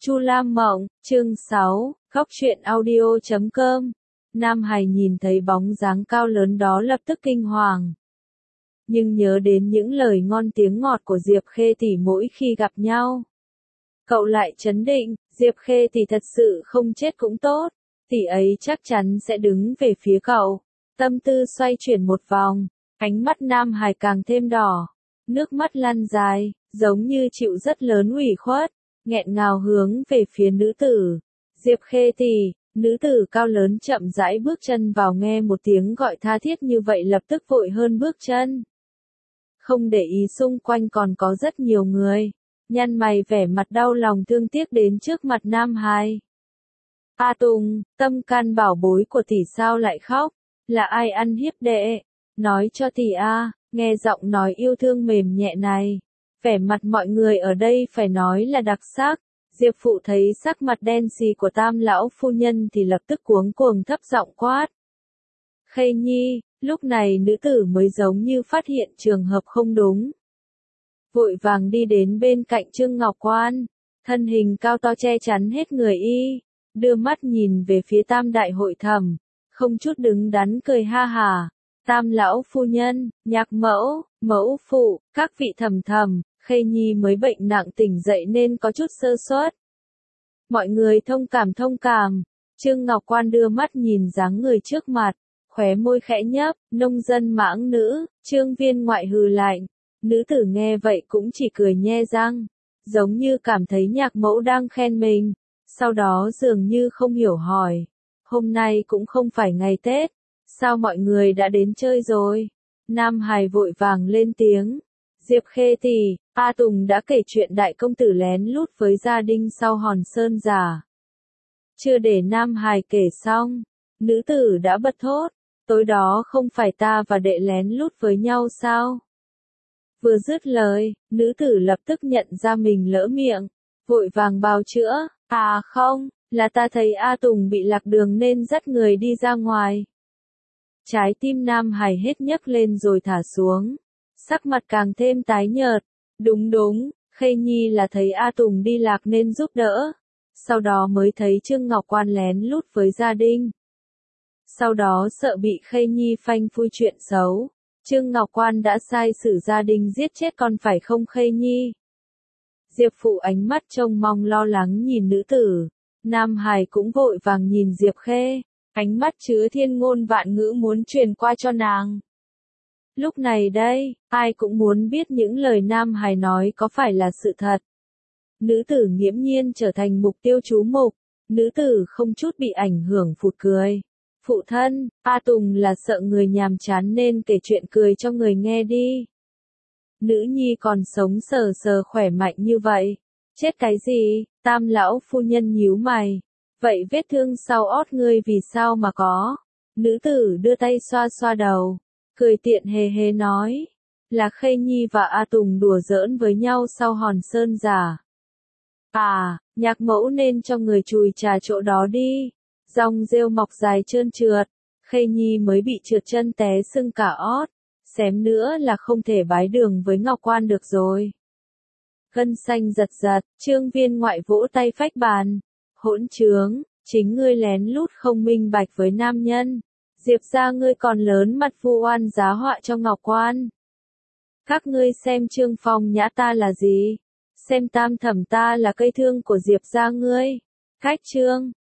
Chu Lam Mộng, chương 6, Góc truyện audio.com. Nam Hải nhìn thấy bóng dáng cao lớn đó lập tức kinh hoàng. Nhưng nhớ đến những lời ngon tiếng ngọt của Diệp Khê tỷ mỗi khi gặp nhau. Cậu lại trấn định, Diệp Khê tỷ thật sự không chết cũng tốt, tỷ ấy chắc chắn sẽ đứng về phía cậu. Tâm tư xoay chuyển một vòng, ánh mắt Nam Hải càng thêm đỏ, nước mắt lăn dài, giống như chịu rất lớn ủy khuất, nghẹn ngào hướng về phía nữ tử. Diệp Khê tỷ, nữ tử cao lớn chậm rãi bước chân vào, nghe một tiếng gọi tha thiết như vậy lập tức vội hơn bước chân. Không để ý xung quanh còn có rất nhiều người, nhăn mày vẻ mặt đau lòng thương tiếc đến trước mặt Nam Hải. A Tùng, tâm can bảo bối của tỷ sao lại khóc, là ai ăn hiếp đệ, nói cho tỷ a. Nghe giọng nói yêu thương mềm nhẹ này, vẻ mặt mọi người ở đây phải nói là đặc sắc. Diệp Phụ thấy sắc mặt đen xì của Tam lão phu nhân thì lập tức cuống cuồng thấp giọng quát. Khê Nhi, lúc này nữ tử mới giống như phát hiện trường hợp không đúng. Vội vàng đi đến bên cạnh Trương Ngọc Quan, thân hình cao to che chắn hết người y, đưa mắt nhìn về phía Tam đại hội thẩm, không chút đứng đắn cười ha hả. Tam lão phu nhân, Nhạc mẫu, mẫu phụ, các vị thầm thầm, Khê Nhi mới bệnh nặng tỉnh dậy nên có chút sơ suất. Mọi người thông cảm. Trương Ngọc Quan đưa mắt nhìn dáng người trước mặt, khóe môi khẽ nhấp, nông dân mãng nữ, Trương Viên Ngoại hừ lạnh. Nữ tử nghe vậy cũng chỉ cười nhe răng, giống như cảm thấy Nhạc mẫu đang khen mình, sau đó dường như không hiểu hỏi. Hôm nay cũng không phải ngày Tết, sao mọi người đã đến chơi rồi? Nam Hải vội vàng lên tiếng. Diệp Khê tỷ, A Tùng đã kể chuyện đại công tử lén lút với gia đình sau hòn sơn giả. Chưa để Nam Hải kể xong, nữ tử đã bật thốt, tối đó không phải ta và đệ lén lút với nhau sao? Vừa dứt lời, nữ tử lập tức nhận ra mình lỡ miệng, vội vàng bào chữa, à không, là ta thấy A Tùng bị lạc đường nên dắt người đi ra ngoài. Trái tim Nam Hải hết nhấc lên rồi thả xuống, sắc mặt càng thêm tái nhợt. Đúng, Khê Nhi là thấy A Tùng đi lạc nên giúp đỡ, sau đó mới thấy Trương Ngọc Quan lén lút với gia đình. Sau đó sợ bị Khê Nhi phanh phui chuyện xấu, Trương Ngọc Quan đã sai sử gia đình giết chết con phải không Khê Nhi? Diệp Phụ ánh mắt trông mong lo lắng nhìn nữ tử, Nam Hải cũng vội vàng nhìn Diệp Khê, ánh mắt chứa thiên ngôn vạn ngữ muốn truyền qua cho nàng. Lúc này đây, ai cũng muốn biết những lời Nam Hải nói có phải là sự thật. Nữ tử nghiễm nhiên trở thành mục tiêu chú mục, nữ tử không chút bị ảnh hưởng phụt cười. Phụ thân, A Tùng là sợ người nhàm chán nên kể chuyện cười cho người nghe đi. Nữ nhi còn sống sờ sờ khỏe mạnh như vậy. Chết cái gì? Tam lão phu nhân nhíu mày. Vậy vết thương sau ót ngươi vì sao mà có? Nữ tử đưa tay xoa xoa đầu, cười tiện hề hề nói. Là Khê Nhi và A Tùng đùa giỡn với nhau sau hòn sơn giả. À, Nhạc mẫu nên cho người chùi trà chỗ đó đi. Dòng rêu mọc dài trơn trượt, Khê Nhi mới bị trượt chân té sưng cả ót, xém nữa là không thể bái đường với Ngọc Quan được rồi. Gân xanh giật giật, Trương Viên Ngoại vỗ tay phách bàn. Hỗn trướng, chính ngươi lén lút không minh bạch với nam nhân. Diệp gia ngươi còn lớn mặt vu oan giá họa cho Ngọc Quan. Các ngươi xem Trương Phong Nhã ta là gì? Xem Tam Thẩm ta là cây thương của Diệp gia ngươi. Cách Trương,